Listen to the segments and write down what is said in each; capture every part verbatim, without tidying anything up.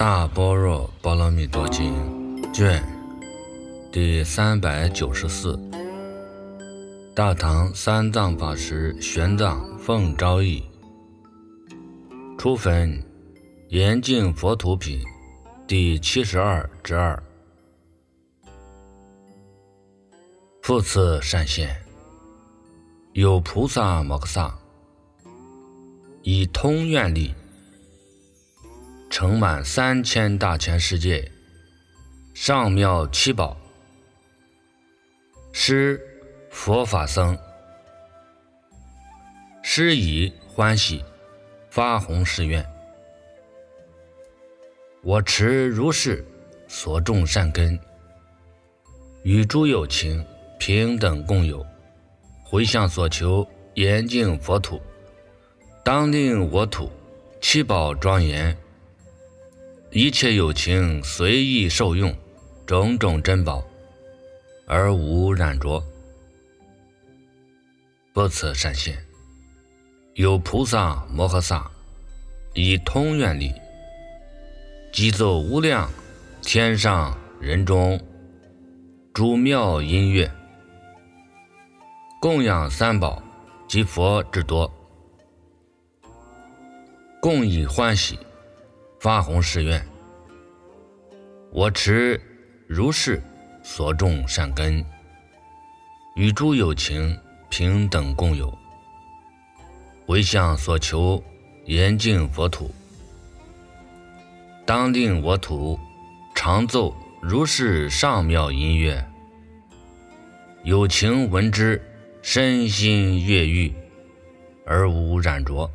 大般若波罗蜜多经卷第三百九十四，大唐三藏法师玄奘奉诏译，初分严净佛土品第七十二之二。复次善现，有菩萨摩诃萨以通愿力，承满三千大千世界，上妙七宝，施佛法僧，施以欢喜，发弘誓愿。我持如是所种善根，与诸有情平等共有，回向所求严净佛土，当令我土七宝庄严，一切有情随意受用种种珍宝，而无染着。复次善现，有菩萨摩诃萨以通愿力，击奏无量天上人中诸妙音乐，供养三宝及佛之多，共以欢喜发弘誓愿。我持如是所种善根，与诸有情平等共有，回向所求严净佛土，当令我土常奏如是上妙音乐，有情闻之身心悦欲，而无染着。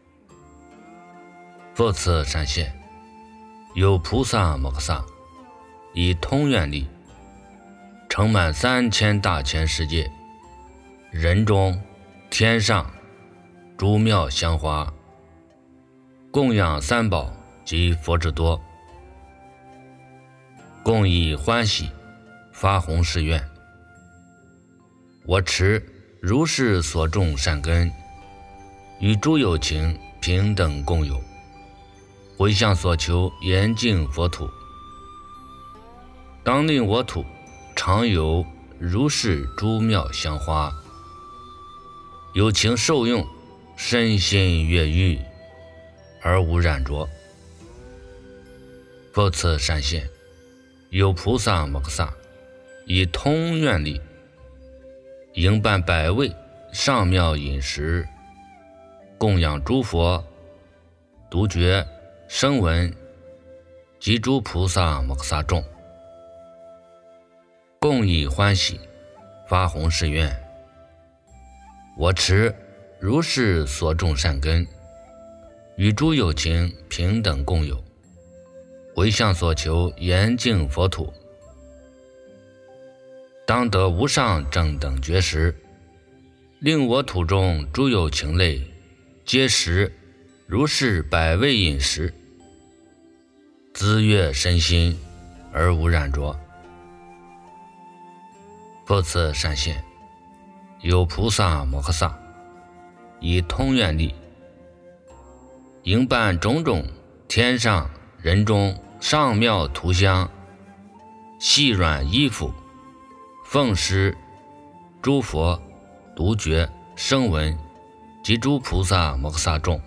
复次善现，有菩萨摩诃萨以通愿力，承满三千大千世界，人中天上诸妙香花，供养三宝及佛之多，共以欢喜发弘誓愿。我持如是所种善根，与诸有情平等共有，回向所求严净佛土，当令我土常有如是诸妙香花，有情受用身心悦欲，而无染着。复次善现，有菩萨摩诃萨以通愿力，营办百味上妙饮食，供养诸佛独觉声闻及诸菩萨摩诃萨众，共以欢喜发弘誓愿。我持如是所种善根，与诸有情平等共有，回向所求严净佛土，当得无上正等觉时，令我土中诸有情类皆食如是百味饮食，滋悦身心，而无染着。复次善现，有菩萨摩诃萨以通愿力，营办种种天上人中上妙涂香，细软衣服，奉施诸佛独觉声闻及诸菩萨摩诃萨众，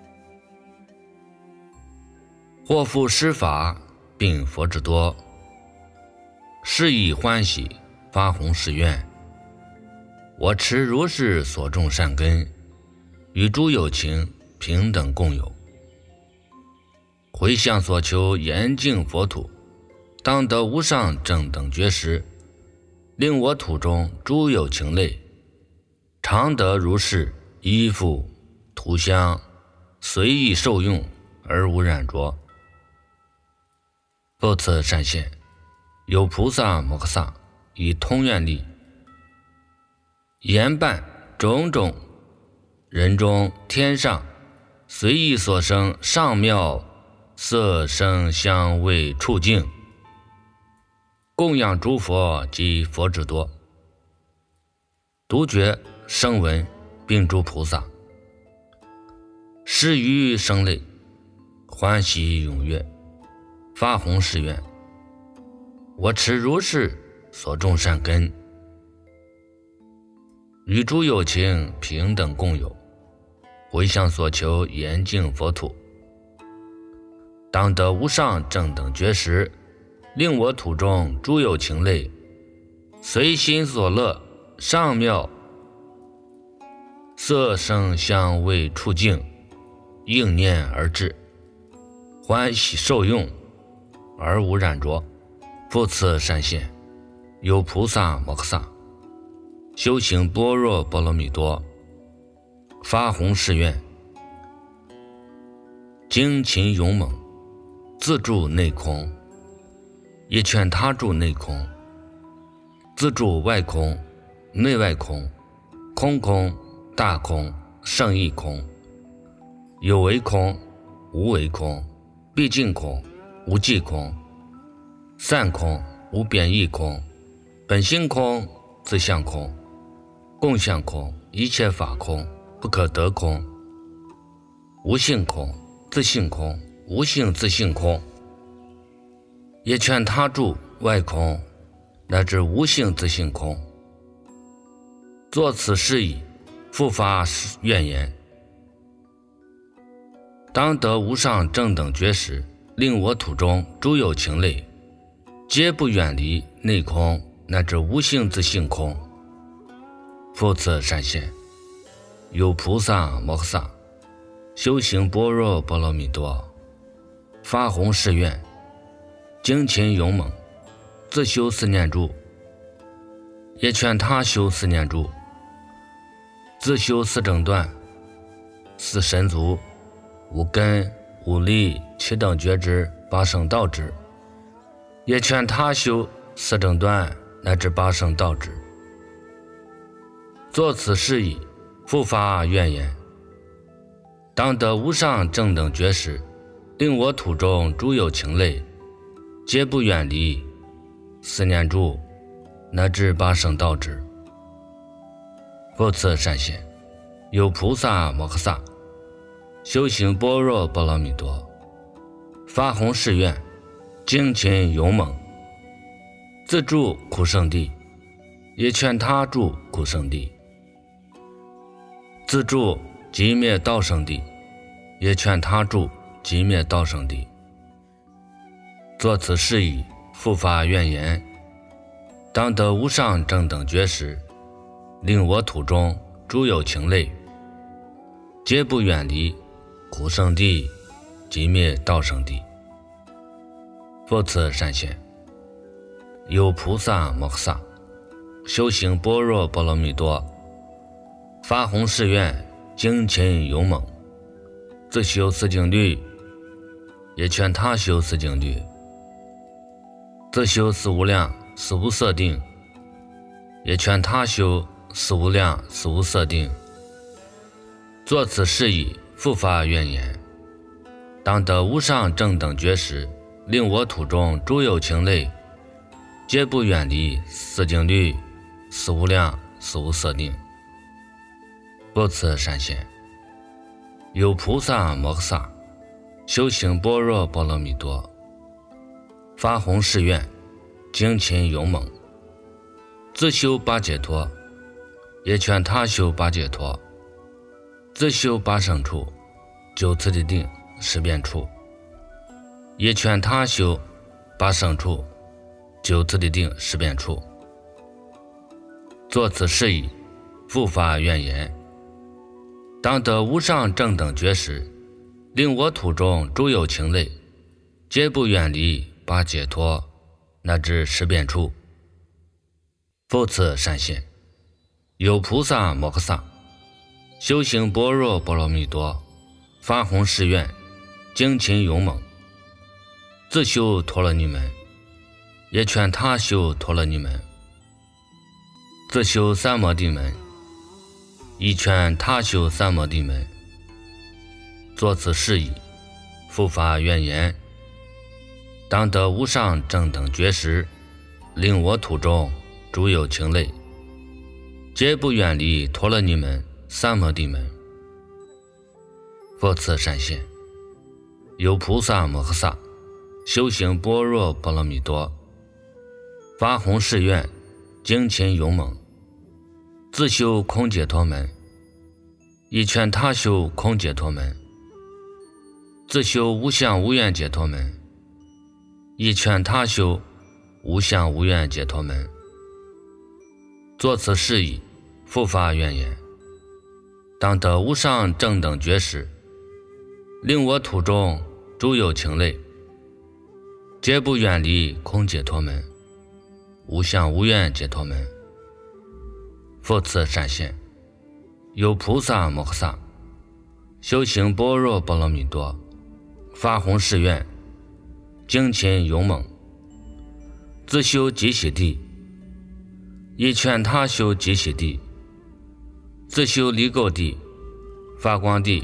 或复施法并佛之多，是以欢喜发弘誓愿。我持如是所种善根，与诸有情平等共有，回向所求严净佛土，当得无上正等觉时，令我土中诸有情类常得如是衣服涂香，随意受用，而无染着。复次善现，有菩萨摩诃萨以通愿力，严办种种人中天上随意所生上妙色声香味触境，供养诸佛及佛之多，独觉声闻并诸菩萨，施于生类欢喜踊跃， 发弘誓愿，我持如是所种善根，与诸有情平等共有，回向所求严净佛土，当得无上正等觉时，令我土中诸有情类随心所乐，上妙色声香味触境应念而至，欢喜受用而无染着。复次善现，有菩萨摩诃萨修行般若波罗蜜多，发弘誓愿，精勤勇猛，自住内空，也劝他住内空，自住外空，内外空，空空大空胜义空，有为空无为空，毕竟空无际空，散空无变异空，本性空自相空，共相空一切法空不可得空，无性空自性空无性自性空，也劝他住外空乃至无性自性空。作此事已，复发愿言，当得无上正等觉时，令我土中诸有情类皆不远离内空乃至无性自性空。复次善现，有菩萨摩诃萨修行般若波罗蜜多，发弘誓愿，精勤勇猛，自修四念住，也劝他修四念住，自修四正断，四神足，五根五力七等觉知八圣道支，也劝他修四正断乃至八圣道支。作此事已，复发愿言，当得无上正等觉时，令我土中诸有情类皆不远离四念住乃至八圣道支。复次善现，有菩萨摩诃萨修行般若波罗蜜多，发弘誓愿，精勤勇猛，自住苦圣地，也劝他住苦圣地，自住极灭道圣地，也劝他住极灭道圣地。作此事已，复发愿言，当得无上正等觉时，令我土中诸有情类皆不远离苦圣地极灭道圣地。复次善现，有菩萨摩诃萨修行般若波罗蜜多，发弘誓愿，精勤勇猛，自修四静虑，也劝他修四静虑，自修四无量四无色定，也劝他修四无量四无色定。作此事已，复发愿言，当得无上正等觉时，令我土中诸有情类皆不远离四静虑四无量四无色定。复次善现，有菩萨摩诃萨修行般若波罗蜜多，发弘誓愿，精勤勇猛，自修八解脱，也劝他修八解脱，自修八胜处，九次第定十变处，也劝他修八胜处，九次第定十变处。作此事已，复发愿言，当得无上正等觉时，令我土中诸有情类皆不远离八解脱乃至十变处。复次善现，有菩萨摩诃萨修行般若波罗蜜多，发弘誓愿，精勤勇猛，自修陀罗尼门，也劝他修陀罗尼门，自修三摩地门，亦劝他修三摩地门。作此事已，复发愿言，当得无上正等觉时，令我土中诸有情类皆不远离陀罗尼门三摩地门。复次善现，有菩萨摩诃萨修行般若波罗蜜多，发弘誓愿，精勤勇猛，自修空解脱门，以劝他修空解脱门；自修无相无愿解脱门，以劝他修无相无愿解脱门。作此事宜，复发愿言：当得无上正等觉时，令我途中诸有情类，皆不远离空解脱门、无相无愿解脱门。复次善现，有菩萨摩诃萨修行般若波罗蜜多，发弘誓愿，精勤勇猛，自修极喜地，以劝他修极喜地；自修离垢地、发光地、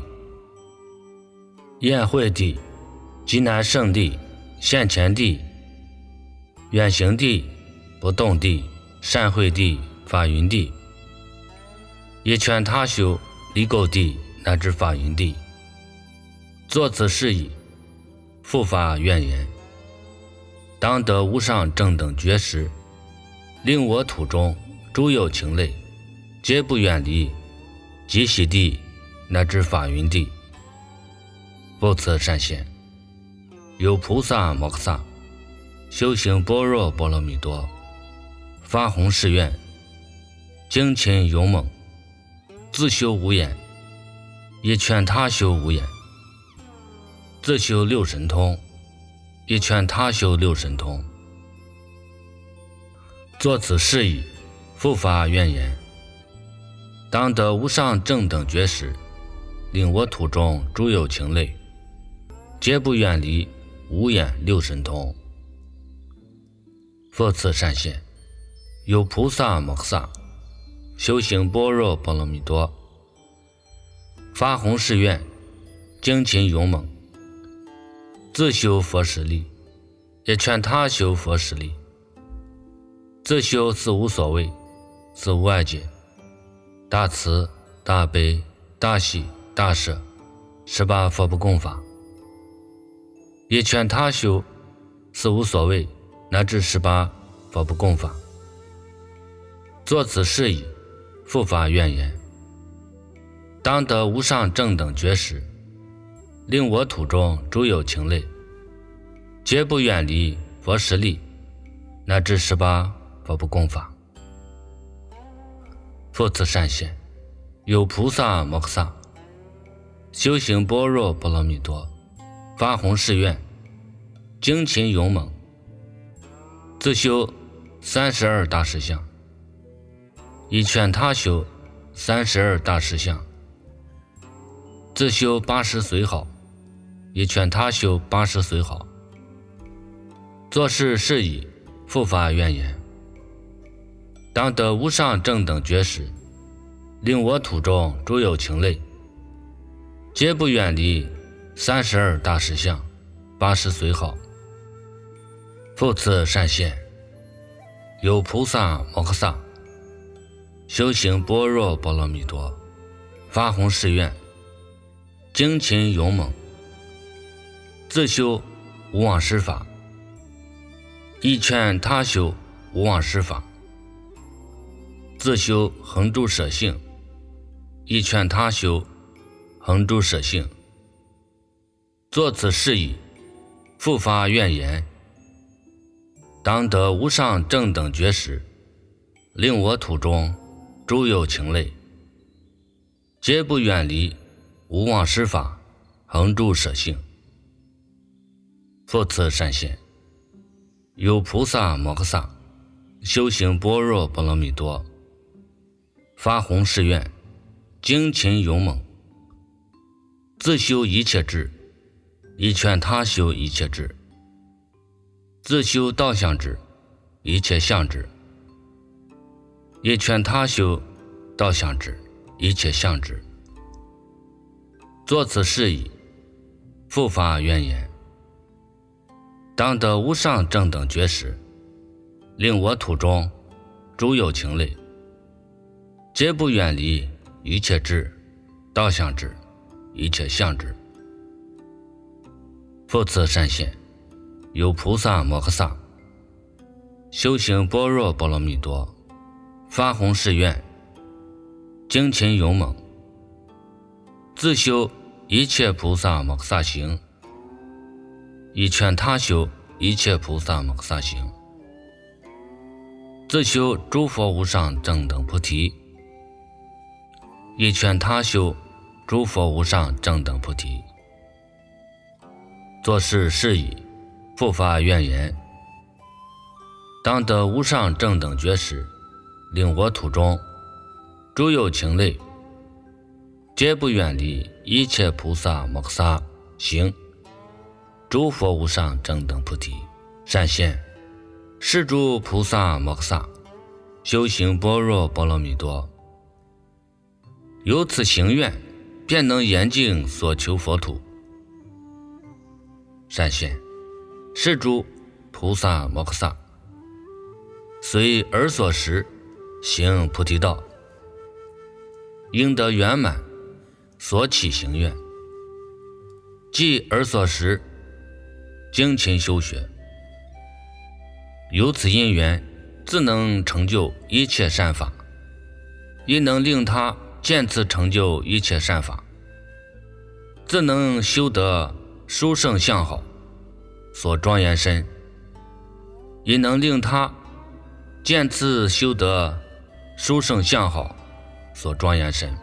宴会地、极难胜地、现前地、远行地、不动地、善会地、法云地，以劝他修离垢地乃至法云地。作此事宜，复发愿言：当得无上正等觉时，令我途中诸有情类，皆不远离极喜地乃至法云地。复次善现，有菩萨摩诃萨修行般若波罗蜜多，发弘誓愿，精勤勇猛，自修无眼，以劝他修无眼；自修六神通，以劝他修六神通。作此事宜，复发愿言：当得无上正等觉时，令我途中诸有情类，皆不远离无眼六神通。复次善现，有菩萨摩诃萨修行般若波罗蜜多，发弘誓愿，精勤勇猛，自修佛实力，也劝他修佛实力；自修四无所谓、四无碍解、大慈、大悲、大喜、大舍十八佛不共法，也劝他修四无所谓乃至十八佛不共法。作此事宜，复发愿言：当得无上正等觉时，令我途中诸有情类，皆不远离佛实力乃至十八佛不共法。复次善现，有菩萨摩诃萨修行般若波罗蜜多，发弘誓愿，精勤勇猛，自修三十二大实相，以劝他修三十二大实相；自修八十随好，以劝他修八十随好。作是事宜，复发愿言：当得无上正等觉时，令我途中诸有情类，皆不远离三十二大实相、八十随好。复次善现，有菩萨摩诃萨修行般若波罗蜜多，发弘誓愿，精勤勇猛，自修无妄施法，以劝他修无妄施法；自修恒住舍性，以劝他修恒住舍性。作此事宜，复发愿言：当得无上正等觉时，令我途中诸有情类，皆不远离无妄施法，恒住舍性。复次善现，有菩萨摩诃萨修行般若波罗蜜多，发弘誓愿，精勤勇猛，自修一切智，以劝他修一切智；自修道相智，一切相智，也劝他修道相智，一切相智。作此事宜，复发愿言：当得无上正等觉时，令我途中诸有情类，皆不远离一切智、道相智、一切相智。复次善现， 有菩萨摩诃萨，修行般若波罗蜜多，发弘誓愿，精勤勇猛，自修一切菩萨摩诃萨行，以劝他修一切菩萨摩诃萨行，自修诸佛无上正等菩提，以劝他修诸佛无上正等菩提。作是事已，复发愿言：当得无上正等觉时，令我土中诸有情类，皆不远离一切菩萨摩诃萨行，诸佛无上正等菩提。善现，是诸菩萨摩诃萨修行般若波罗蜜多，由此行愿，便能严净所求佛土。善现，是诸菩萨摩诃萨随尔所识行菩提道，应得圆满所起行愿，即尔所识精勤修学，由此因缘，自能成就一切善法，亦能令他见此成就一切善法，自能修得殊胜相好所庄严身，亦能令他见此修得殊胜相好所庄严身，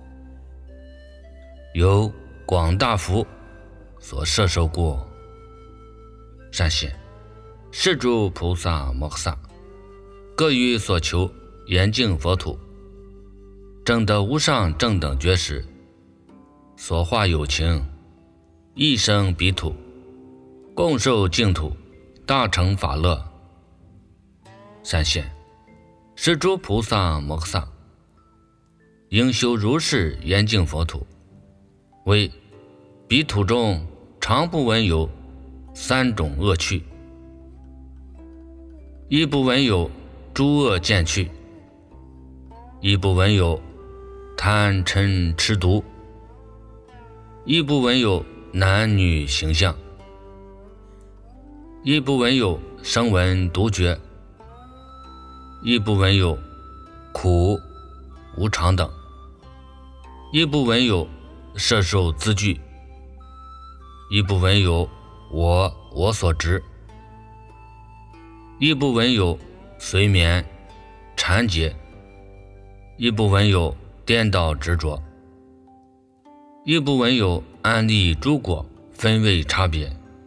由广大福所摄受故。善现，是诸菩萨摩诃萨各于所求严净佛土，证得无上正等觉时，所化有情一生彼土，共受净土，大成法乐。善现，是诸菩萨摩诃萨应修如是严净佛土，为彼土中常不闻有三种恶趣，亦不闻有诸恶见趣，亦不闻有贪嗔痴毒，亦不闻有男女形象，亦不闻有声闻独觉，亦不闻有苦无常等，亦不闻有摄受资具，亦不闻有我我所执，亦不闻有随眠缠结，亦不闻有颠倒执着，亦不闻有安立诸果分位差别，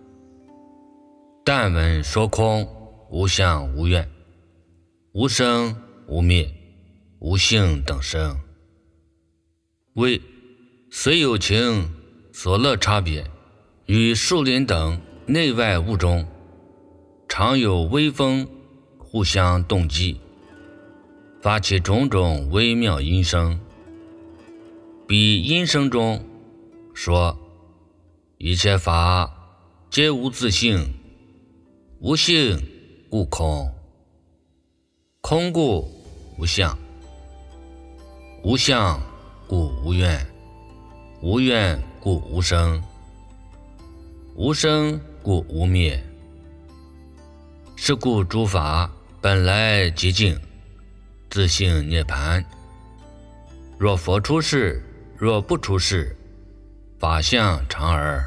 但闻说空无相无愿，无生无灭，无性等生，为虽有情所乐差别，与树林等内外物中常有微风互相动击，发起种种微妙音声。彼音声中说，一切法皆无自性，无性故空，空故无相，无相故无愿，无愿故无生，无生故无灭。是故诸法本来寂静，自性涅槃。若佛出世，若不出世，法相常耳。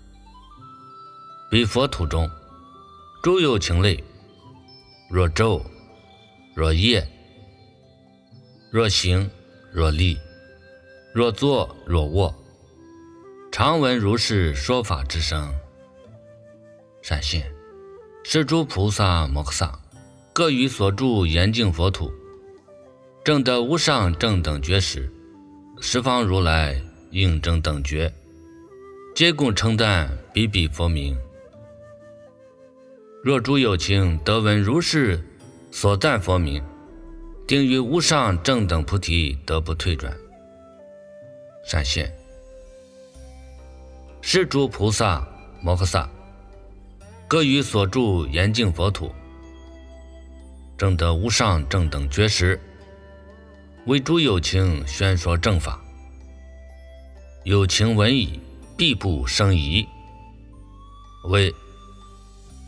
彼佛土中诸有情类，若昼若夜，若行若立，若坐若卧，常闻如是说法之声。善现，是诸菩萨摩诃萨各于所住严净佛土，证得无上正等觉时，十方如来应正等觉，皆共称赞彼彼佛名。若诸有情得闻如是所赞佛名，定于无上正等菩提得不退转。善现，是诸菩萨摩诃萨各于所住严净佛土，证得无上正等觉时，为诸有情宣说正法，有情闻已，必不生疑，为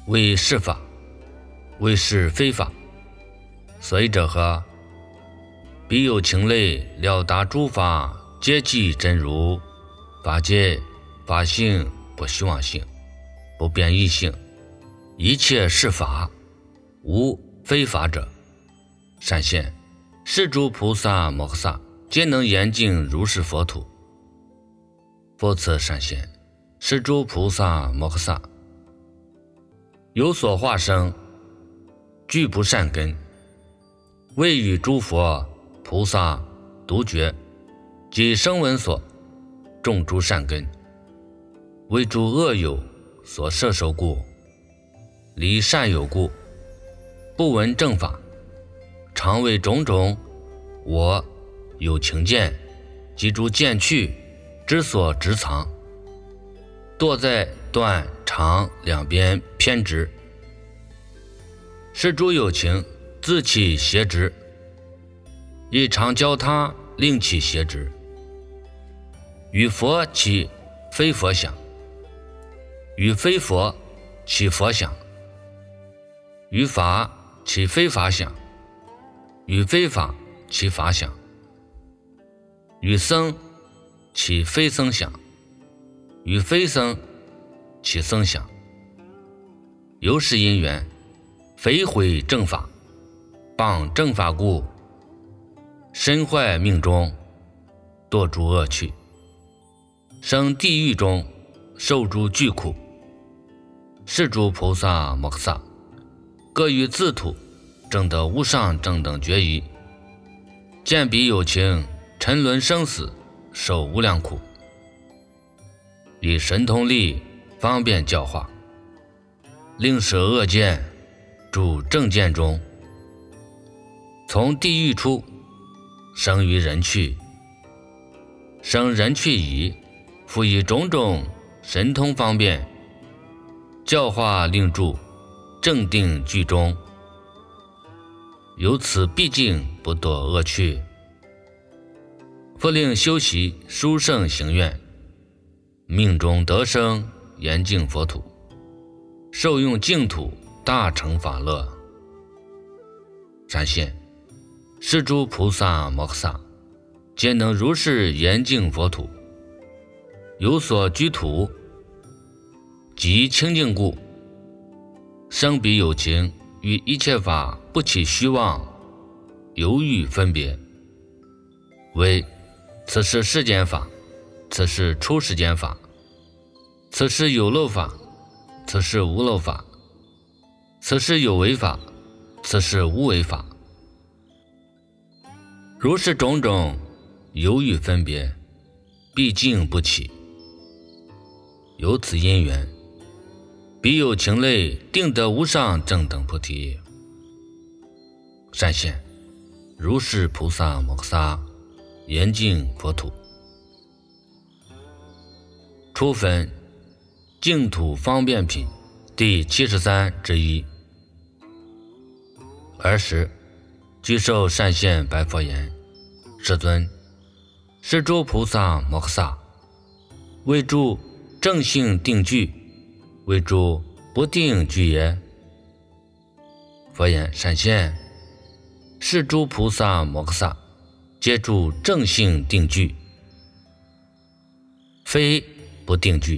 为是法，为是非法。所以者何？彼有情类，了达诸法，皆即真如，法界、法性不虚妄性，不变异性，一切是法，无非法者。善现，是诸菩萨摩诃萨皆能严净如是佛土。复次善现，是诸菩萨摩诃萨有所化生，具不善根，为与诸佛菩萨独觉及声闻所种诸善根，为诸恶友所摄受故，离善友故，不闻正法，常为种种我有情见及诸见趣之所执藏，堕在断长两边偏执，是诸有情自起邪执，亦常教他令起邪执，与佛起非佛想，与非佛起佛想，与法起非法想，与非法起法想，与僧起非僧想，与非僧起僧想。由是因缘，非毁正法，谤正法故，身坏命中，堕诸恶趣，生地狱中，受诸巨苦。是诸菩萨摩诃萨各于自土证得无上正等觉疑，见彼有情沉沦生死，受无量苦，以神通力方便教化，令舍恶见住正见中，从地狱出，生于人趣，生人趣已，复以种种神通方便教化，令住正定具中，由此毕竟不堕恶趣。复令修习殊胜行愿，命中得生严净佛土，受用净土，大成法乐。善现，是诸菩萨摩诃萨皆能如是严净佛土，有所居土，即清净故，生彼有情与一切法不起虚妄犹豫分别，为此是世间法，此是出世间法，此是有漏法，此是无漏法，此是有为法，此是无为法。如是种种犹豫分别，毕竟不起。由此因缘，彼有情类定得无上正等菩提。善现，如是菩萨摩诃萨严净佛土。初分净土方便品第七十三之一。尔时具受善现白佛言：世尊，是诸菩萨摩诃萨为诸正性定具，为诸不定具也。佛言：善现，是诸菩萨摩诃萨皆住正性定具，非不定具。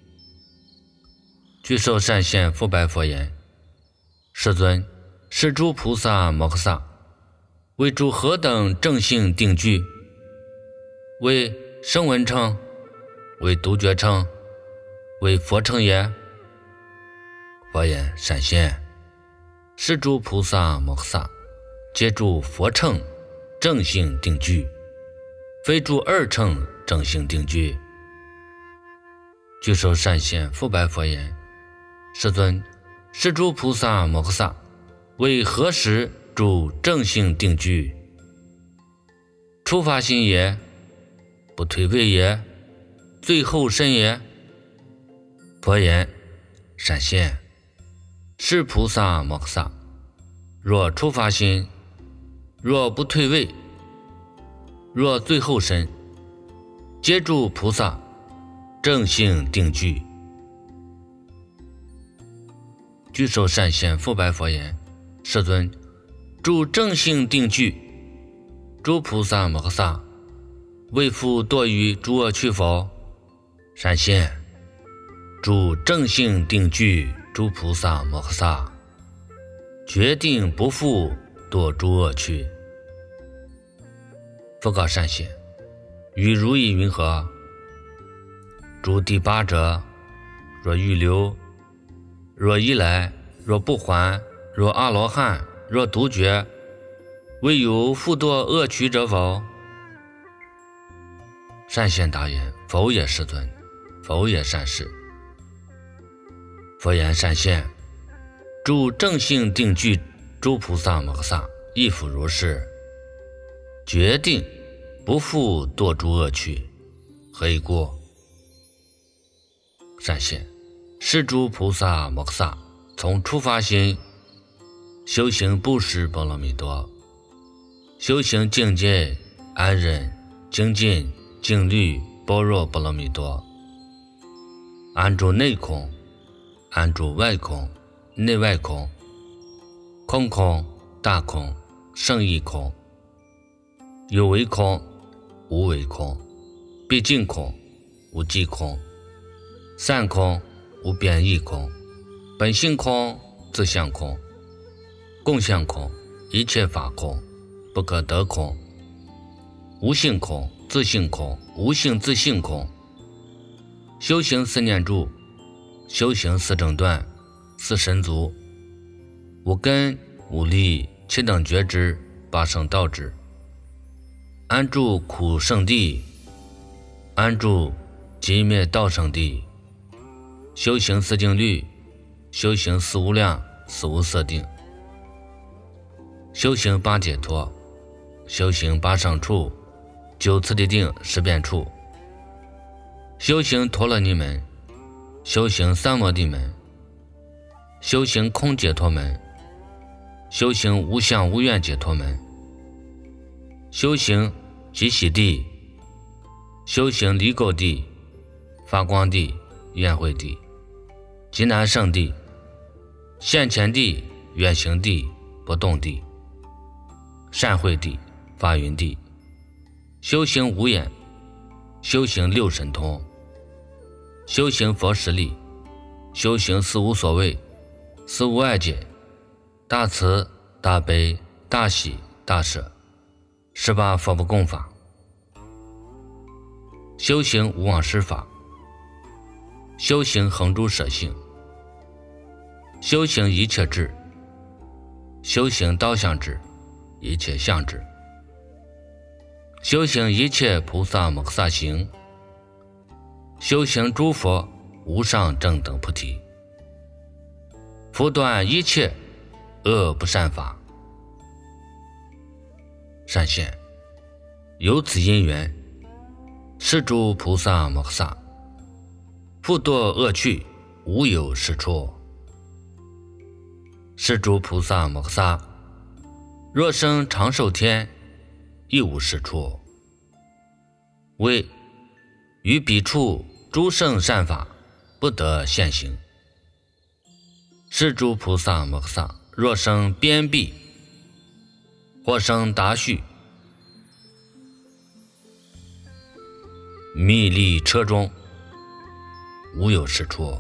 具受善现复白佛言：世尊，是诸菩萨摩诃萨为诸何等正性定具？为声闻乘，为独觉乘，为佛乘也。佛言：善现，是诸菩萨摩诃萨皆住佛乘正性定具，非住二乘正性定具。具受善现复白佛言：世尊，是诸菩萨摩诃萨为何时住正性定具？初发心也，不退位也，最后身也。佛言：善现，是菩萨摩诃萨若初发心，若不退位，若最后身，皆住菩萨正性定具。 举手善现，复拜佛言：世尊，诸正性定具，诸菩萨摩诃萨，为复堕于诸恶趣否？善现，诸正性定具，诸菩萨摩诃萨，决定不复堕诸恶趣。佛告善现：于如意云何？诸第八者，若欲留，若一来，若不还，若阿罗汉，若独觉，未有复堕恶趣者否？善现答言：否也，世尊，否也，善士。佛言：善现，诸正性定具，诸菩萨摩诃萨，亦复如是，决定不复堕诸恶趣，何以故？善现，是诸菩萨摩诃萨从初发心修行布施波罗蜜多，修行精进安忍精进静虑般若波罗蜜多，安住内空，安住外空，内外空，空空大空，胜义空，有为空，无为空，毕竟空，无际空，散空，无变异空，本性空，自相空，共相空，一切法空，不可得空，无性空，自性空，无性自性空。修行四念住，修行四正断，四神足，无根无力，七等觉知，八圣道智，安住苦圣地，安住寂灭道圣地，修行四静虑，修行四无量，四无色定，修行八解脱，修行八上处，九次第定，十变处，修行陀罗尼门，修行三摩地门，修行空解脱门，修行无相无愿解脱门，修行极喜地，修行离垢地，发光地，愿会地，极难胜地，现前地，远行地，不动地，善会地，发云地，修行无眼，修行六神通，修行佛实力，修行四无所谓，四无碍解，大慈大悲大喜大舍，十八佛不共法，修行无妄施法，修行恒诸舍性，修行一切智，修行刀相智，一切相智，修行一切菩萨摩诃萨行，修行诸佛无上正等菩提，伏断一切恶不善法。善现，由此因缘，是诸菩萨摩诃萨复堕恶趣，无有是处。是诸菩萨摩诃萨若生长寿天，亦无是处。为于彼处诸圣善法不得现行。是诸菩萨摩诃萨若生边壁，或生达绪，密立车中，无有是处。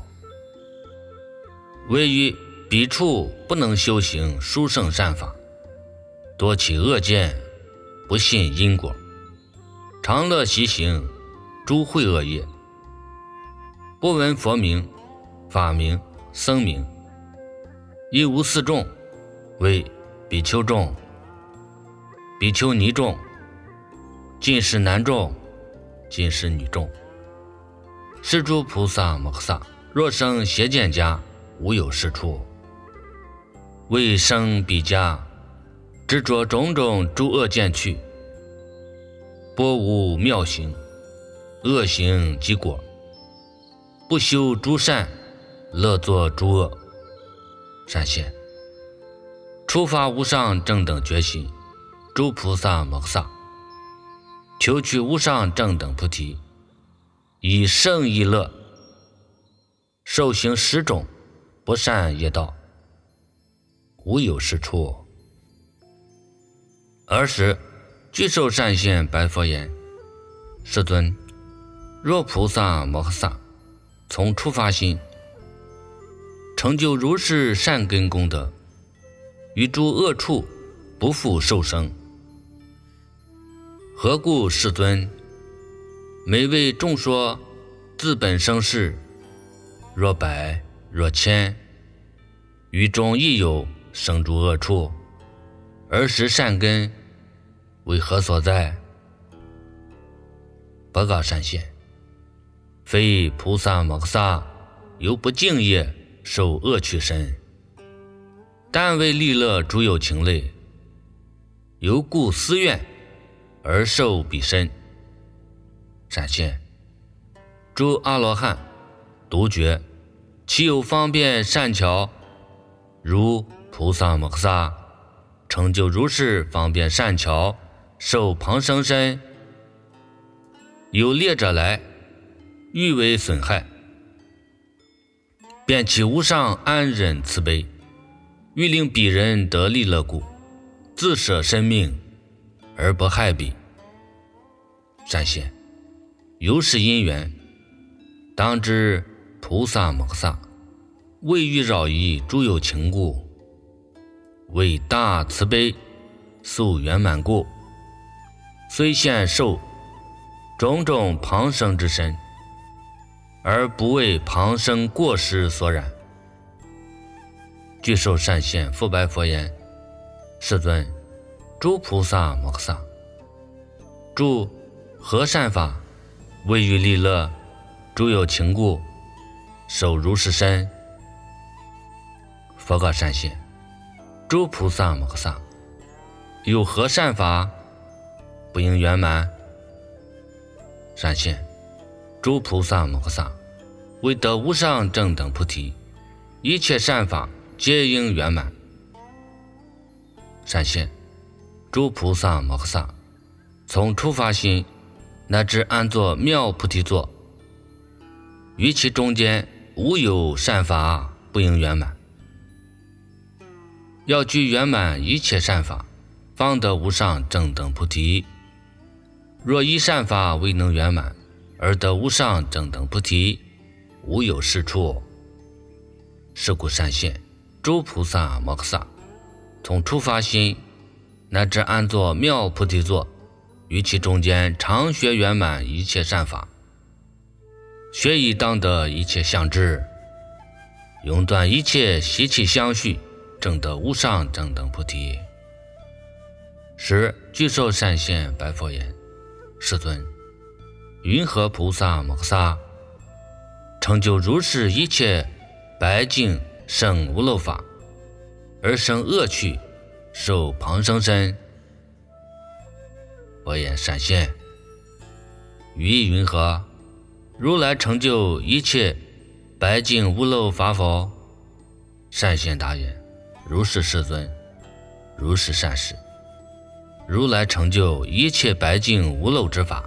为于彼处不能修行殊胜善法，多起恶见，不信因果，常乐习行诸秽恶业，不闻佛名、法名、僧名，亦无四众，为比丘众、比丘尼众、近士男众、近士女众。是诸菩萨摩诃萨若生邪见家，无有是处。为生彼家，执着种种诸恶见趣，波无妙行，恶行及果，不修诸善，乐作诸恶。善现，初发无上正等觉心，诸菩萨摩诃萨求取无上正等菩提，以胜意乐，受行十种不善业道， 无有是处。尔时具寿善现白佛言：世尊，若菩萨摩诃萨从初发心成就如是善根功德，于诸恶处不复受生，何故世尊每为众说自本生世，若百若千，于中亦有生诸恶处，而实善根为何所在？报告善现，非菩萨摩诃萨由不敬业受恶趣身，但为利乐诸有情类，由故思愿而受彼身。善现，诸阿罗汉独觉，其有方便善巧，如菩萨摩诃萨成就如是方便善巧，受旁生身，有劣者来，欲为损害，便起无上安忍慈悲，欲令彼人得利乐故，自舍生命而不害彼。善现，由是因缘，当知菩萨摩诃萨为欲扰夷诸有情故，为大慈悲速圆满故，虽现受种种旁生之身，而不为旁生过失所染。具寿善现复白佛言：世尊，诸菩萨摩诃萨诸何善法为欲利乐诸有情故，受如是身？佛告善现：诸菩萨摩诃萨有何善法不应圆满？善现，诸菩萨摩诃萨为得无上正等菩提，一切善法皆应圆满。善现，诸菩萨摩诃萨从初发心乃至安坐妙菩提座，于其中间无有善法不应圆满。要具圆满一切善法，方得无上正等菩提。若一善法未能圆满，而得无上正等菩提，无有是处。是故善现，诸菩萨摩诃萨从初发心乃至安坐妙菩提座，于其中间常学圆满一切善法，学以当得一切相知，永断一切习气相续，证得无上正等菩提。时具寿善现白佛言：世尊，云何菩萨摩诃萨成就如是一切白净胜无漏法，而生恶趣，受旁生身？佛言：善现，于意云何？如来成就一切白净无漏法否？善现答言：如是世尊，如是善事。如来成就一切白净无漏之法。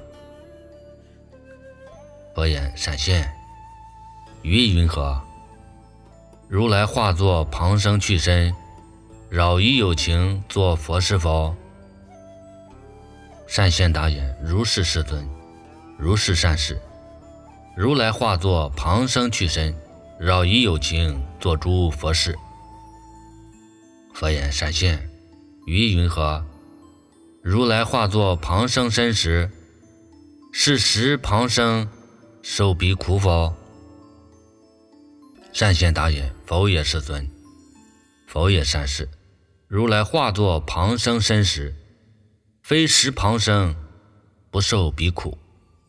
佛言：善现，于意云何？如来化作旁生去身，扰夷有情作佛事否？善现答言：如是世尊，如是善事。如来化作旁生去身，扰夷有情作诸佛事。佛言：善现，于意云何？如来化作旁生身时，是时旁生受彼苦否？善现答言：否也，世尊。否也，善事。如来化作旁生身时，非时旁生不受彼苦。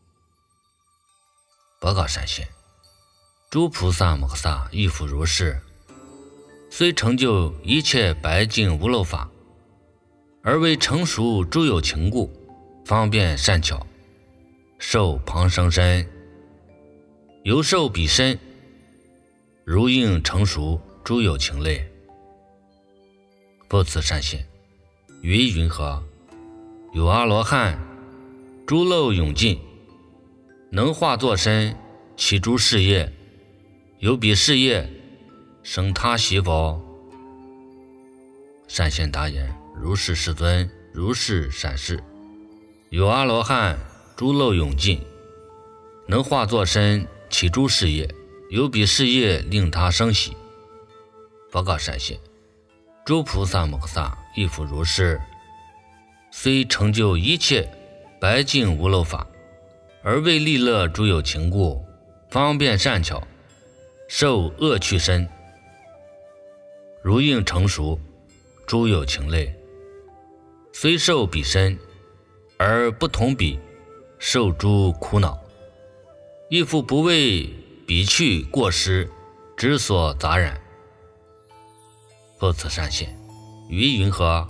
报告善现，诸菩萨摩诃萨亦复如是，虽成就一切白净无漏法，而为成熟诸有情故，方便善巧，受旁生身，由受彼身，如应成熟诸有情类。复次善现，于意云何？有阿罗汉诸漏永尽，能化作身起诸事业，由彼事业生他习否？ 善现答言：如是世尊，如是善事。有阿罗汉诸漏永尽，能化作身起诸事业，有彼事业令他生喜。佛告善现：诸菩萨摩诃萨亦复如是，虽成就一切白净无漏法，而为利乐诸有情故，方便善巧，受恶趣身，如应成熟诸有情类，虽受彼身，而不同彼受诸苦恼，亦复不为彼去过失之所杂染。复此善现，于云何？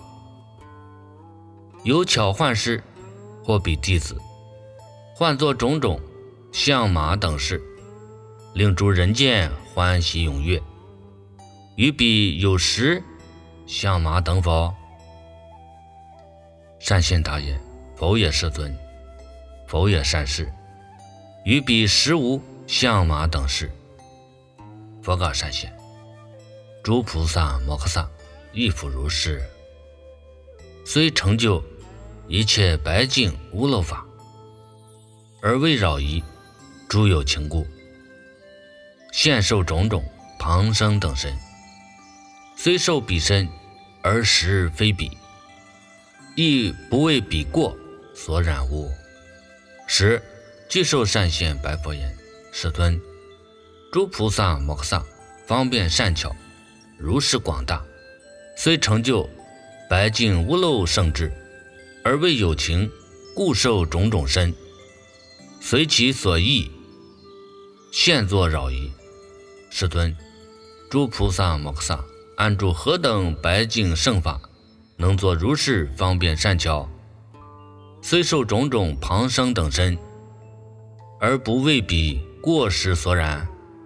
有巧幻师或彼弟子，换作种种象马等事，令诸人见欢喜踊跃。于彼有实象马等否？善现答言：否也，世尊。否也，善士。于彼实无象马等事。佛告善现：诸菩萨摩诃萨亦复如是，虽成就一切白净无漏法，而为扰疑诸有情故，现受种种旁生等身，虽受彼身，而实非彼，亦不为彼过所染污。十具受善现白佛言：世尊，诸菩萨摩诃萨方便善巧，如是广大，虽成就白净无漏圣智，而为有情故受种种身，随其所意现作扰疑。世尊，诸菩萨摩诃萨安住何等白净圣法，能作如是方便善巧，虽受种种旁生等身，而不为彼过失所染。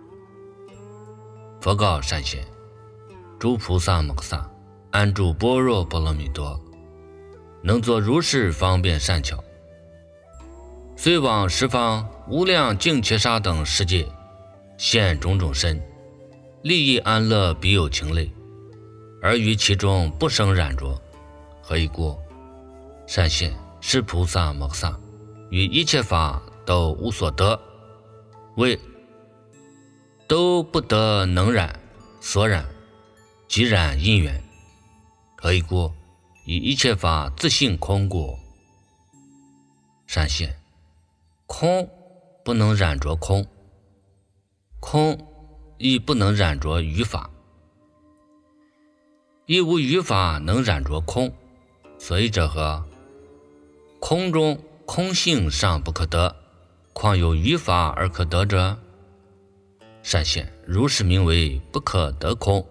佛告善现：诸菩萨摩诃萨安住般若波罗蜜多，能作如是方便善巧，虽往十方无量净伽沙等世界，现种种身，利益安乐彼有情类，而于其中不生染着。何以故？善现，是菩萨摩诃萨于一切法都无所得，为都不得能染所染，即染因缘。何以故？以一切法自性空故。善现，空不能染着空，空亦不能染着于法，亦无于法能染着空。所以者何？空中空性尚不可得，况有于法而可得者？善现，如是名为不可得空。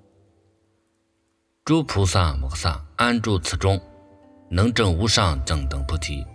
诸菩萨摩诃萨安住此中，能证无上正等菩提。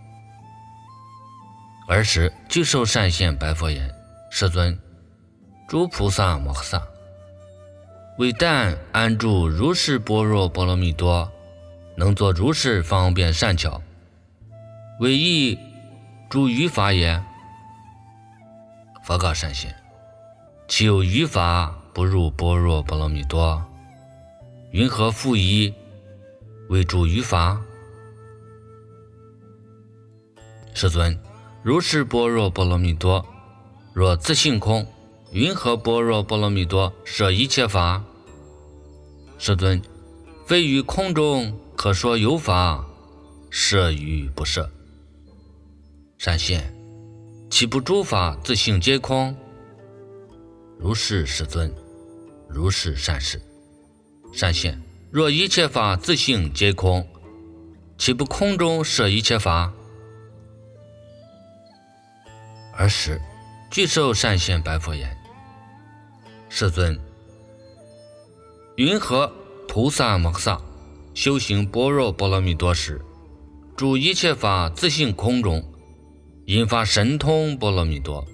尔时具受善现白佛言：世尊，诸菩萨摩诃萨为但安住如是般若波罗蜜多，能作如是方便善巧，为益诸于法也。佛告善现：其有于法不入般若波罗蜜多，云何复以为诸于法？世尊，如是般若波罗蜜多，若自性空，云何般若波罗蜜多摄一切法？世尊，非于空中可说有法，摄与不摄。善现，岂不诸法自性皆空？如是世尊，如是善士。善现，若一切法自性皆空，岂不空中摄一切法？尔时具受善现白佛言：世尊，云何菩萨摩诃萨修行般若波罗蜜多时，诸一切法自性空中，引发神通波罗蜜多？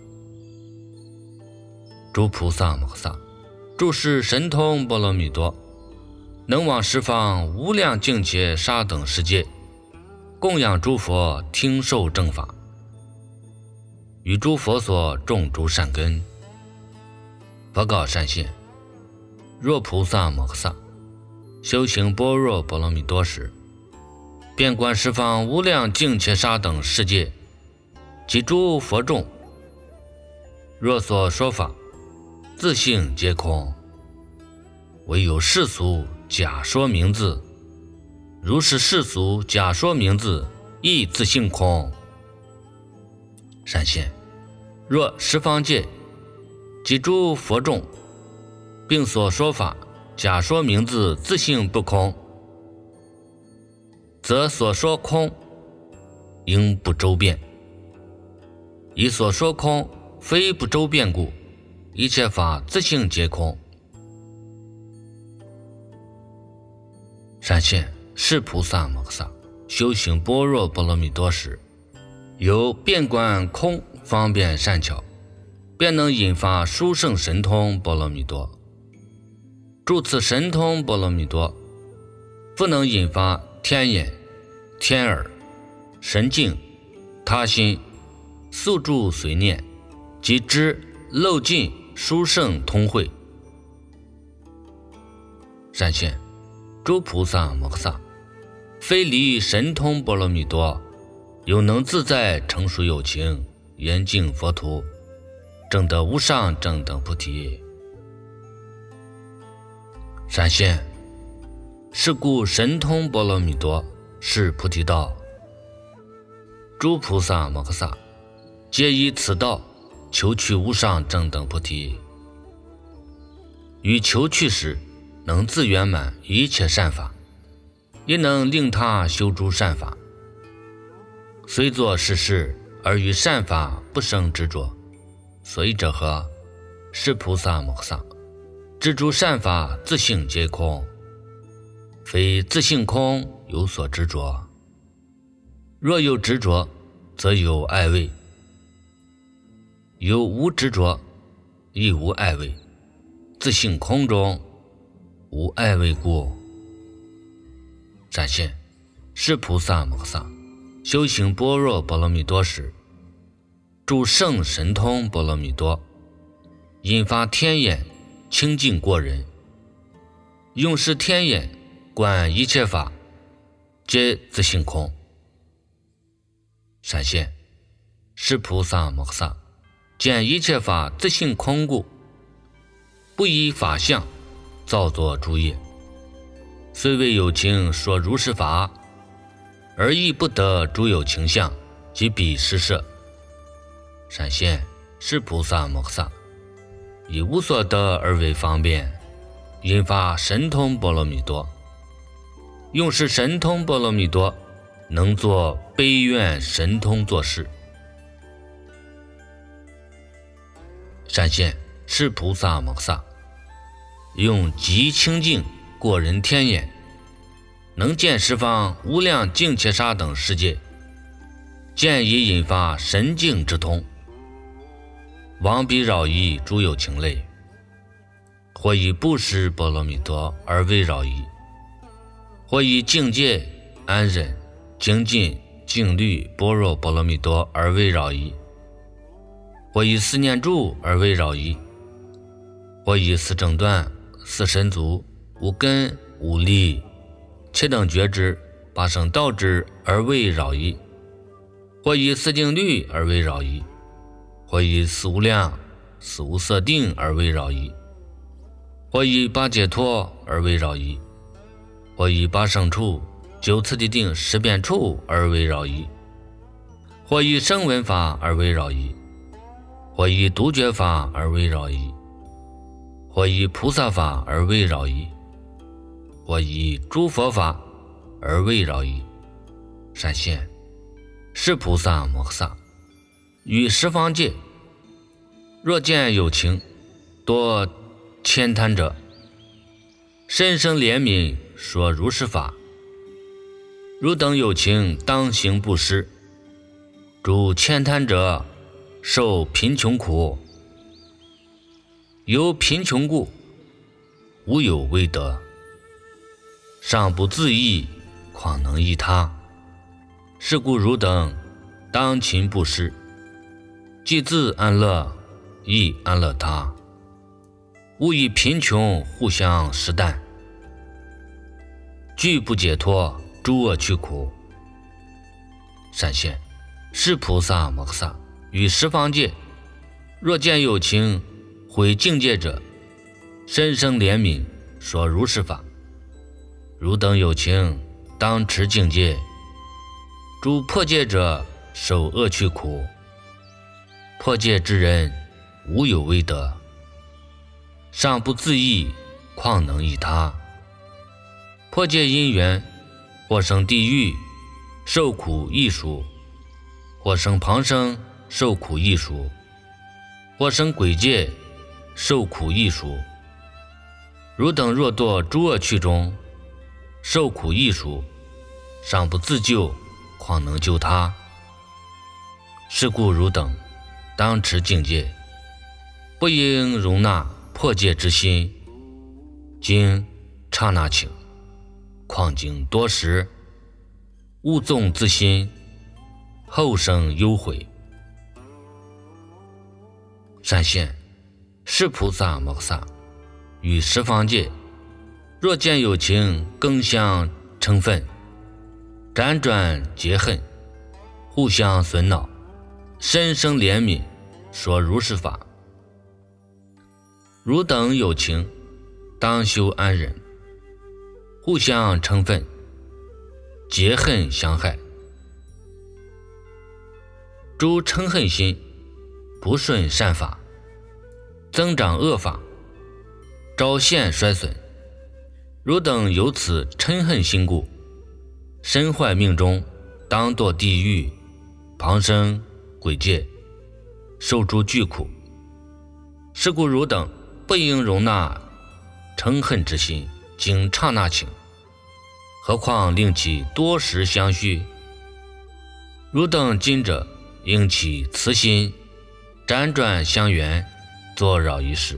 诸菩萨摩诃萨注释神通波罗蜜多，能往十方无量境界沙等世界，供养诸佛听受正法，与诸佛所种诸善根。佛告善现：若菩萨摩诃萨修行般若波罗蜜多时，遍观十方无量境界沙等世界及诸佛众，若所说法，自性皆空，唯有世俗假说名字，如是世俗假说名字，亦自性空。善现，若十方界及诸佛众，并所说法假说名字自性不空，则所说空应不周遍。以所说空非不周遍故，一切法自性皆空。善现，是菩萨摩诃萨修行般若波罗蜜多时，有遍观空方便善巧，便能引发殊胜神通波罗蜜多。住此神通波罗蜜多，不能引发天眼、天耳、神境、他心、宿住随念及知漏尽殊胜通会。善现，诸菩萨摩诃萨非离神通波罗蜜多，有能自在成熟有情严净佛土，证得无上正等菩提。善现，是故神通波罗蜜多是菩提道，诸菩萨摩诃萨皆以此道求取无上正等菩提。于求取时，能自圆满一切善法，也能令他修诸善法，虽作是事而于善法不生执着。所以者何？是菩萨摩诃萨知诸善法自性皆空，非自性空有所执着。若有执着，则有爱味；有无执着，亦无爱味。自性空中无爱味故。善现，是菩萨摩诃萨修行般若波罗蜜多时，住圣神通波罗蜜多，引发天眼清净过人，用是天眼观一切法，皆自性空。善现，是菩萨摩诃萨见一切法自性空故，不以法相造作诸业，虽为有情说如是法，而亦不得诸有情相及彼施设。善现，是菩萨摩诃萨以无所得而为方便，引发神通波罗蜜多，用是神通波罗蜜多，能作悲愿神通作事。善现，是菩萨摩诃萨用极清净过人天眼，能见十方无量境界沙等世界，见以引发神境之通，往彼扰夷诸有情类，或以布施波罗蜜多而为扰夷，或以境界安忍精进静虑般若波罗蜜多而为扰夷，或以四念住而为扰夷，或以四正断、四神足、五根、五力、七等觉知、八圣道知而为扰夷，或以四定律而为扰夷，或以四无量、四无色定而为扰夷，或以八解脱而为扰夷，或以八圣处、九次第定、十遍处而为扰夷，或以声闻法而为扰夷，或以独觉法而为扰夷，或以菩萨法而为扰夷，或以诸佛法而为扰夷。善现，是菩萨摩诃萨于十方界，若见有情多悭贪者，深生怜悯，说如是法。汝等有情当行布施，诸悭贪者受贫穷苦，由贫穷故，无有威德，尚不自益，况能益他？是故汝等当勤布施，既自安乐，亦安乐他，勿以贫穷互相施啖。 拒不解脱诸恶趣苦。闪现是菩萨摩诃萨于十方界，若见有情毁境界者，深生怜悯，说如是法。汝等有情当持境界，诸破戒者受恶趣苦。破戒之人无有威德，尚不自益，况能益他？破戒因缘，或生地狱，受苦亦属；或生旁生，受苦亦属；或生鬼界，受苦亦属。汝等若堕诸恶趣中，受苦亦属，尚不自救，况能救他？是故汝等当持境界，不应容纳破戒之心。经刹那请，况经多时，勿纵自心，后生忧悔。闪现是菩萨摩诃萨于十方界，若见有情更相嗔忿，辗转结恨，互相损恼，深生怜悯，说如是法。汝等有情当修安忍，互相嗔忿，结恨相害。诸嗔恨心不顺善法，增长恶法，昭现衰损。汝等有此嗔恨心故，身坏命中，当堕地狱、旁生、鬼界，受诸巨苦。是故汝等不应容纳嗔恨之心，经刹那请，何况令其多时相续？汝等今者应起慈心，辗转相缘，作扰一事。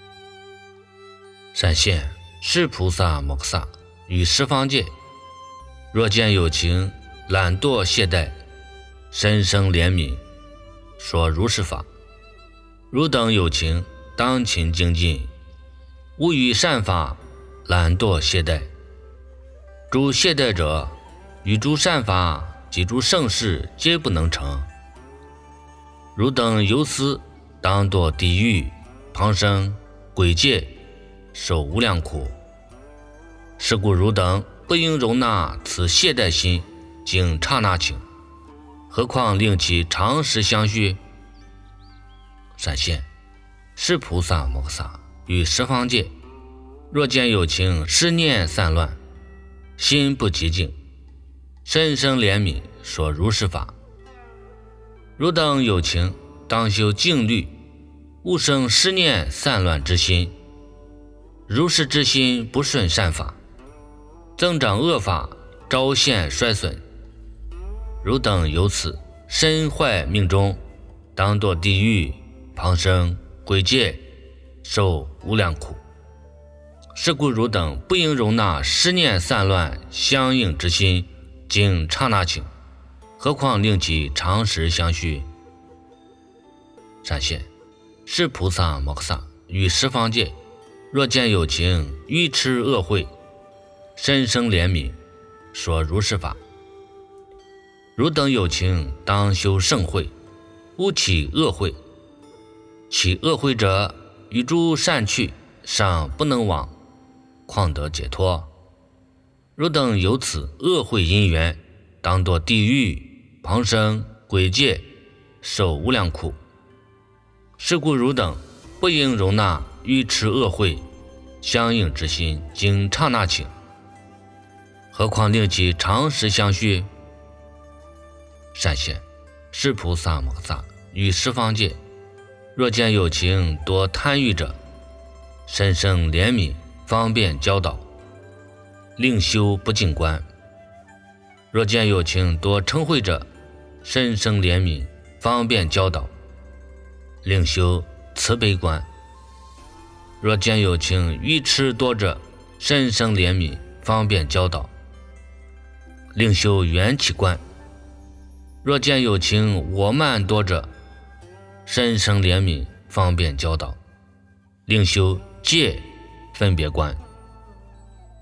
闪现是菩萨摩诃萨于十方界，若见有情懒惰懈怠，深生怜悯，说如是法。汝等有情当勤精进，勿与善法懒惰懈怠。诸懈怠者，与诸善法及诸圣事皆不能成。汝等由此当堕地狱、旁生、鬼界，受无量苦。是故汝等不应容纳此懈怠心，经刹那请，何况令其长时相续？闪现是菩萨摩诃萨于十方界，若见有情思念散乱，心不寂静，深生怜悯，说如是法。汝等有情当修静虑，勿生思念散乱之心。如是之心不顺善法，增长恶法，昭现衰损。汝等由此身坏命中，当堕地狱、旁生、鬼界，受无量苦。是故汝等不应容纳思念散乱相应之心，经刹那请，何况令其长时相续？闪现是菩萨摩诃萨于十方界，若见有情愚痴恶慧，深生怜悯，说如是法。汝等有情当修圣慧，勿起恶慧。起恶慧者，与诸善趣尚不能往，况得解脱？汝等有此恶慧因缘，当堕地狱、旁生、鬼界，受无量苦。是故汝等不应容纳愚痴恶慧相应之心，经刹那请，何况令其长时相续？闪现是菩萨摩诃萨于十方界，若见有情多贪欲者，深生怜悯，方便教导，令修不净观。若见有情多嗔恚者，深生怜悯，方便教导，令修慈悲观。若见有情愚痴多者，深生怜悯，方便教导，令修缘起观。若见有情我慢多者，深生怜悯，方便教导，令修戒分别观。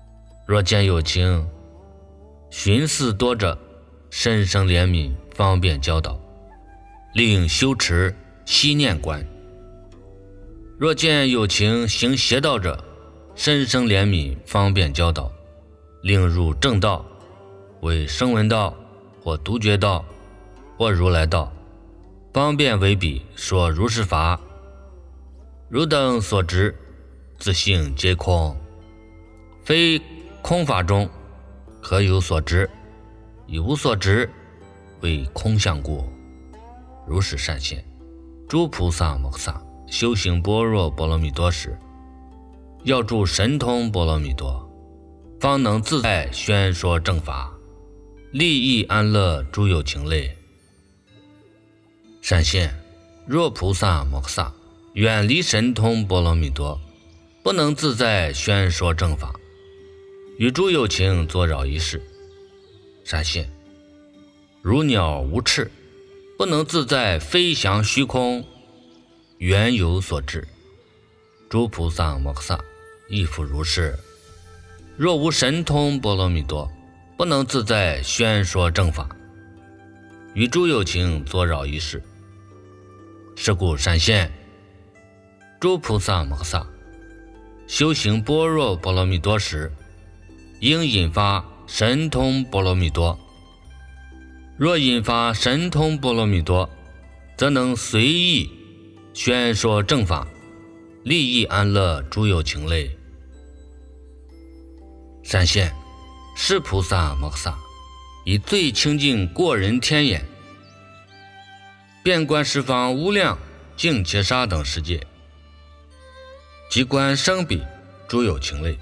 若见有情，寻思多者，深生怜悯，方便教导，令修持悉念观。若见有情行邪道者，深生怜悯，方便教导，令入正道，为声闻道或独觉道或如来道，方便为彼说如是法。汝等所知，自性皆空，非空法中可有所知，以无所知为空相故。如是善现，诸菩萨摩诃萨修行般若波罗蜜多时，要住神通波罗蜜多，方能自在宣说正法，利益安乐诸有情类。善现，若菩萨摩诃萨远离神通波罗蜜多，不能自在宣说正法，与诸有情作扰一事。善现，如鸟无翅，不能自在飞翔虚空，缘有所致。诸菩萨摩诃萨亦复如是。若无神通波罗蜜多，不能自在宣说正法，与诸有情作扰一事。是故善现，诸菩萨摩诃萨修行般若波罗蜜多时，应引发神通波罗蜜多。若引发神通波罗蜜多，则能随意宣说正法，利益安乐诸有情类。善现，是菩萨摩诃萨以最清净过人天眼，遍观十方无量净伽沙等世界，即观生彼诸有情类，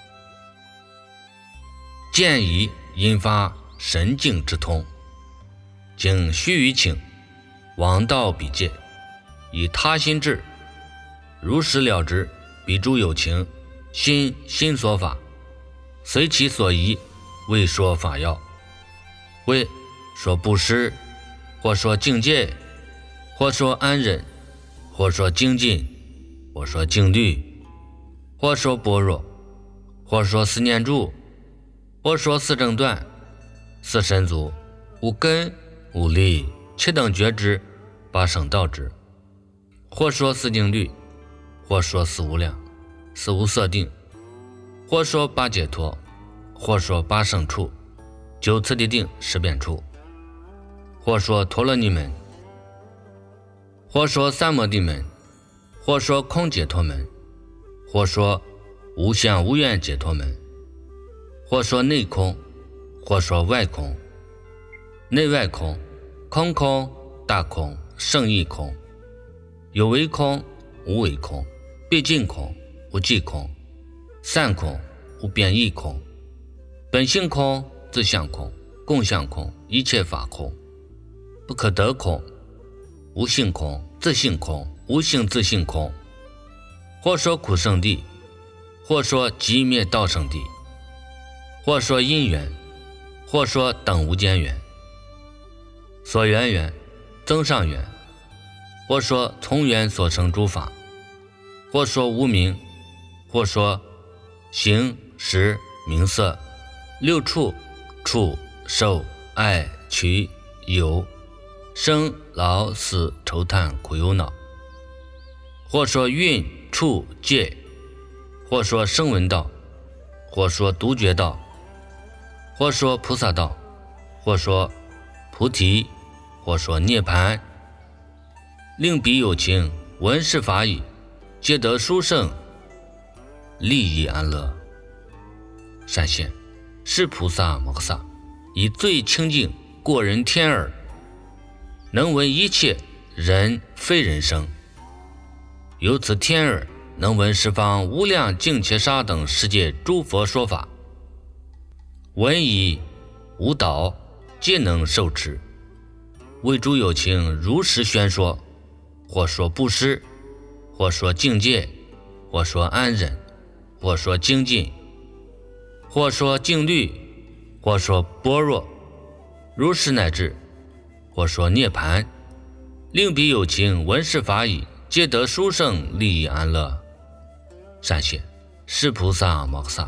见以引发神境之通，经须臾请往道彼界，以他心智如实了知彼诸有情心心所法，随其所宜为说法要，为说布施，或说境界，或说安忍，或说精进，或说静虑，或说般若，或说四念住，或说四正断，四神足，无根无力，七等觉知，八圣道知，或说四定律，或说四无量，四无色定，或说八解脱，或说八圣处，九次第定，十遍处，或说陀罗尼门，或说三摩地门，或说空解脱门，或说无相无愿解脱门，或说内空，或说外空，内外空，空空大空，圣义空，有为空无为空，毕竟空无际空，散空无变异空，本性空自相空，共相空，一切法空，不可得空，无性空自性空，无性自性空，或说苦圣地，或说极灭道圣地，或说因缘，或说等无间缘，所缘缘，增上缘，或说从缘所生诸法，或说无明，或说形识名色六处触受爱取有生老死愁叹苦忧恼，或说蕴处界，或说声闻道，或说独觉道，或说菩萨道，或说菩提，或说涅盘，令彼有情闻是法已，皆得殊胜利益安乐。善现，是菩萨摩诃萨以最清净过人天耳，能闻一切人非人声，由此天耳能闻十方无量净伽沙等世界诸佛说法，闻以无导，皆能受持，为诸有情如实宣说，或说布施，或说境界，或说安忍，或说精进，或说静虑，或说般若，如是乃至或说涅盘，令彼有情闻是法已，皆得殊胜利益安乐。善现，是菩萨摩诃萨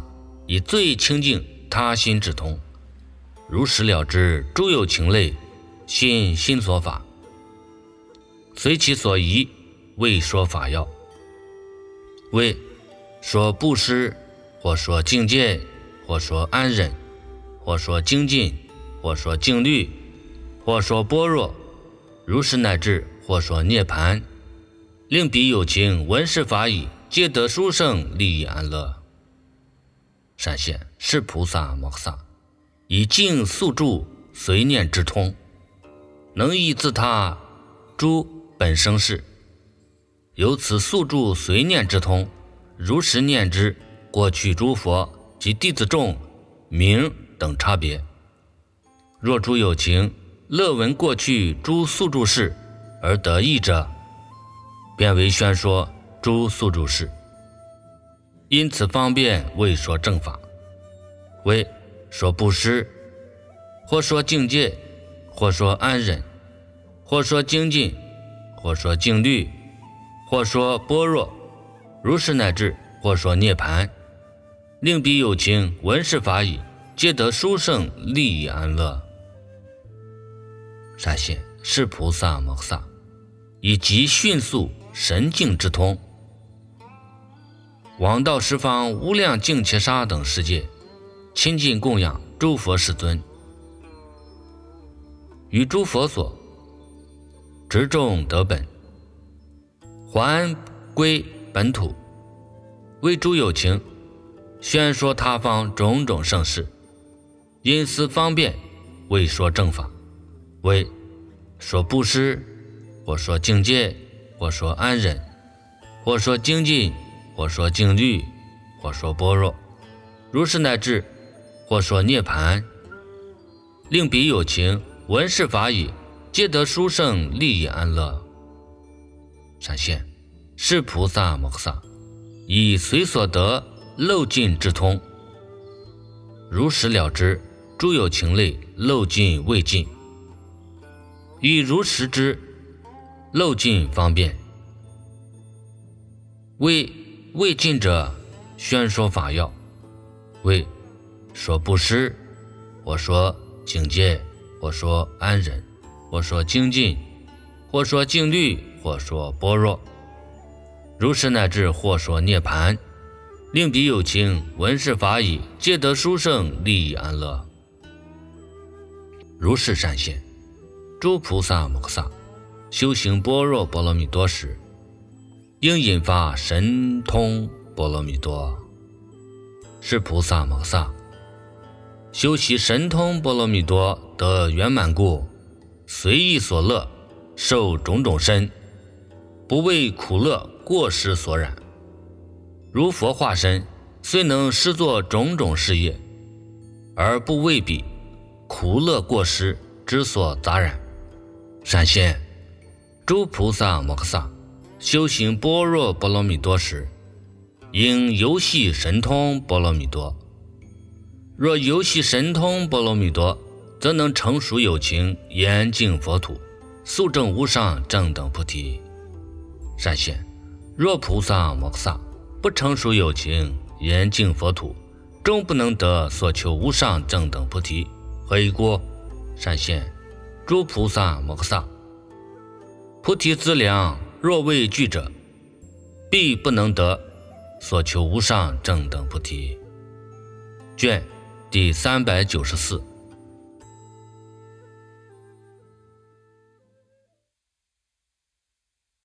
以最清净他心之通，如实了知诸有情类心心所法，随其所宜，为说法要。为说布施，或说境界，或说安忍，或说精进，或说静虑，或说般若，如是乃至或说涅盘，令彼有情闻是法已，皆得殊胜利益安乐。善现是菩萨摩诃萨，以净宿住随念之通，能益自他诸本生事，由此宿住随念之通，如实念之过去诸佛及弟子众名等差别。若诸有情乐闻过去诸宿住事而得益者，便为宣说诸宿住事，因此方便为说正法。为说布施，或说境界，或说安忍，或说精进，或说静虑，或说般若，如是乃至或说涅盘，令彼有情闻是法已，皆得殊胜利益安乐。善现是菩萨摩诃萨，以极迅速神境之通，往到十方无量净伽沙等世界，亲近供养诸佛世尊，于诸佛所执众得本，还归本土，为诸有情宣说他方种种盛事，因思方便为说正法。为说布施，或说境界，或说安忍，或说精进，或说静虑，或说般若，如是乃至或说涅盘，令彼有情闻是法已，皆得殊胜利益安乐。善现是菩萨摩诃萨，以随所得漏尽之通，如实了知诸有情类漏尽未尽，以如实知漏尽方便。为未尽者宣说法要。为说布施，或说境界，或说安忍，或说精进，或说静虑，或说般若，如是乃至或说涅盘，令彼有情闻是法已，皆得殊胜利益安乐。如是善现诸菩萨摩诃萨修行般若波罗蜜多时，应引发神通波罗蜜多。是菩萨摩诃萨修习神通波罗蜜多得圆满故，随意所乐，受种种身，不为苦乐过失所染。如佛化身，虽能施作种种事业，而不为彼苦乐过失之所杂染。善现诸菩萨摩诃萨修行般若波罗蜜多时，应游戏神通波罗蜜多。若游戏神通波罗蜜多，则能成熟有情严净佛土，速证无上正等菩提。善现若菩萨摩诃萨不成熟有情严净佛土，终不能得所求无上正等菩提，何以故？善现诸菩萨摩诃萨菩提资粮若未具者，必不能得所求无上正等菩提。卷第三百九十四。